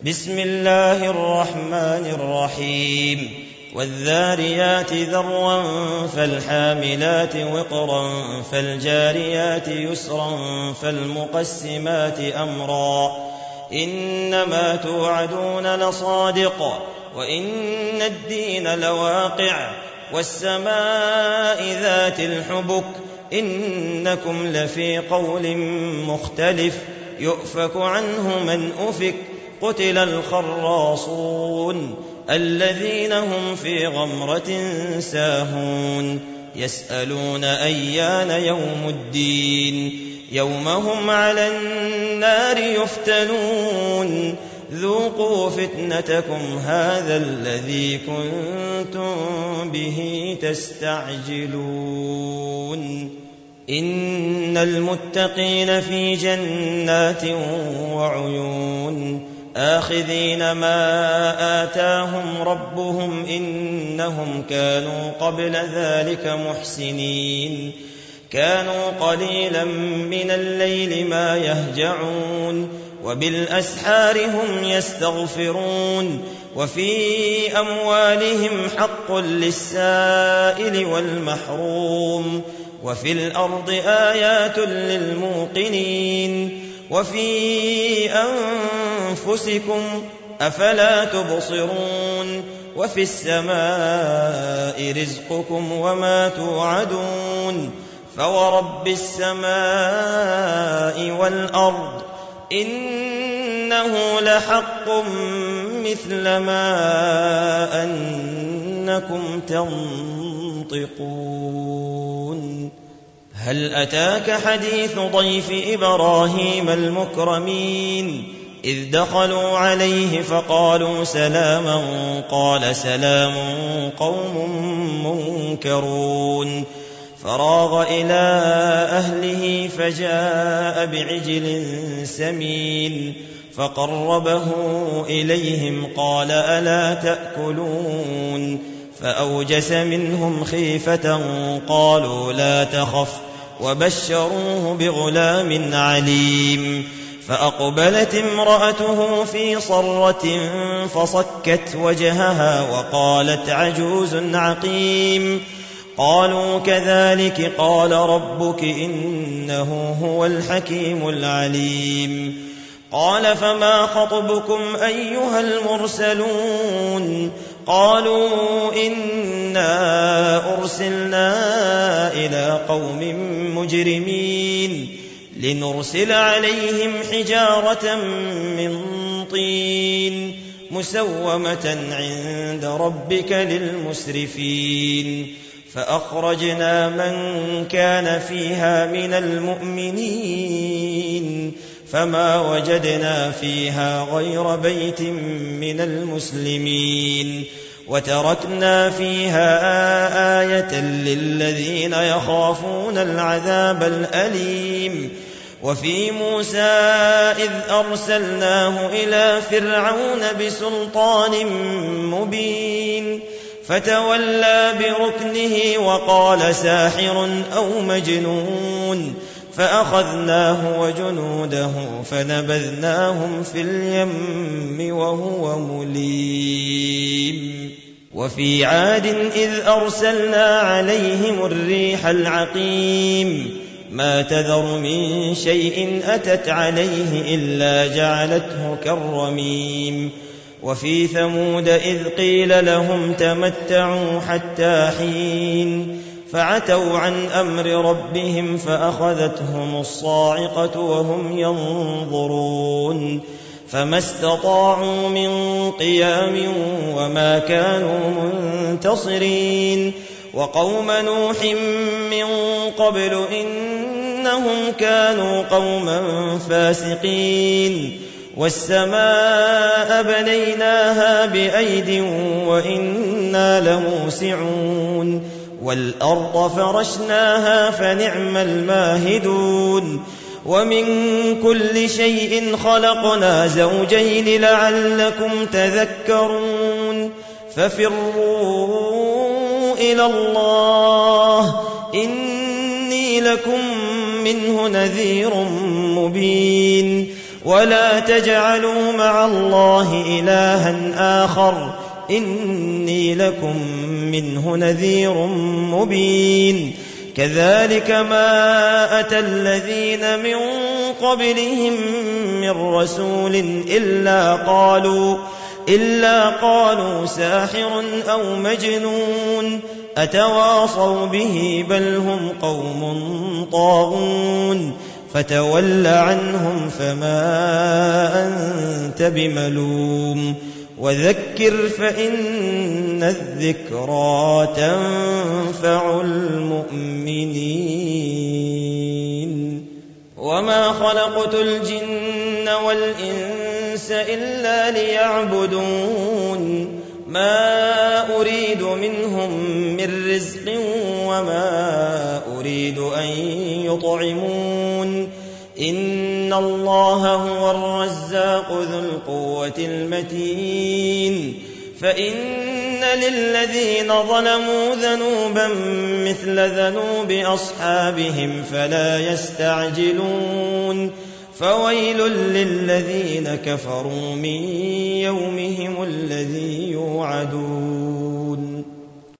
بسم الله الرحمن الرحيم والذاريات ذروا فالحاملات وقرا فالجاريات يسرا فالمقسمات أمرا إنما توعدون لصادق وإن الدين لواقع والسماء ذات الحبك إنكم لفي قول مختلف يؤفك عنه من أفك قتل الخراصون الذين هم في غمرة ساهون يسألون أيان يوم الدين يوم هم على النار يفتنون ذوقوا فتنتكم هذا الذي كنتم به تستعجلون إن المتقين في جنات وعيون آخذين ما آتاهم ربهم إنهم كانوا قبل ذلك محسنين كانوا قليلا من الليل ما يهجعون وبالأسحار هم يستغفرون وفي أموالهم حق للسائل والمحروم وفي الأرض آيات للموقنين وفي أنفسكم أفلا تبصرون وفي السماء رزقكم وما توعدون فورب السماء والأرض إنه لحق مثل ما أنكم تنطقون هل أتاك حديث ضيف إبراهيم المكرمين إذ دخلوا عليه فقالوا سلاما قال سلام قوم منكرون فراغ إلى أهله فجاء بعجل سمين فقربه إليهم قال ألا تأكلون فأوجس منهم خيفة قالوا لا تخف وبشروه بغلام عليم فأقبلت امرأته في صرة فصكت وجهها وقالت عجوز عقيم قالوا كذلك قال ربك إنه هو الحكيم العليم قال فما خطبكم أيها المرسلون قالوا إنا أرسلنا إلى قوم مجرمين لنرسل عليهم حجارة من طين مسومة عند ربك للمسرفين فأخرجنا من كان فيها من المؤمنين فما وجدنا فيها غير بيت من المسلمين وتركنا فيها آية للذين يخافون العذاب الأليم وفي موسى إذ أرسلناه إلى فرعون بسلطان مبين فتولى بركنه وقال ساحر أو مجنون فأخذناه وجنوده فنبذناهم في اليم وهو مليم وفي عاد إذ أرسلنا عليهم الريح العقيم ما تذر من شيء أتت عليه إلا جعلته كالرميم وفي ثمود إذ قيل لهم تمتعوا حتى حين فعتوا عن أمر ربهم فأخذتهم الصاعقة وهم ينظرون فما استطاعوا من قيام وما كانوا منتصرين وقوم نوح من قبل إنهم كانوا قوما فاسقين والسماء بنيناها بأيد وإنا لموسعون والأرض فرشناها فنعم الماهدون ومن كل شيء خلقنا زوجين لعلكم تذكرون ففروا إلى الله إني لكم منه نذير مبين ولا تجعلوا مع الله إلها آخر إني لكم منه نذير مبين كذلك ما أتى الذين من قبلهم من رسول إلا قالوا ساحر أو مجنون أتواصوا به بل هم قوم طاغون فتول عنهم فما أنت بملوم وذكر فإن الذكرى تنفع المؤمنين وما خلقت الجن والإنس إلا ليعبدون ما أريد منهم من رزق وما أريد أن يطعمون إن الله هو الرزاق ذو القوة المتين فإن للذين ظلموا ذنوبا مثل ذنوب أصحابهم فلا يستعجلون فويل للذين كفروا من يومهم الذي يوعدون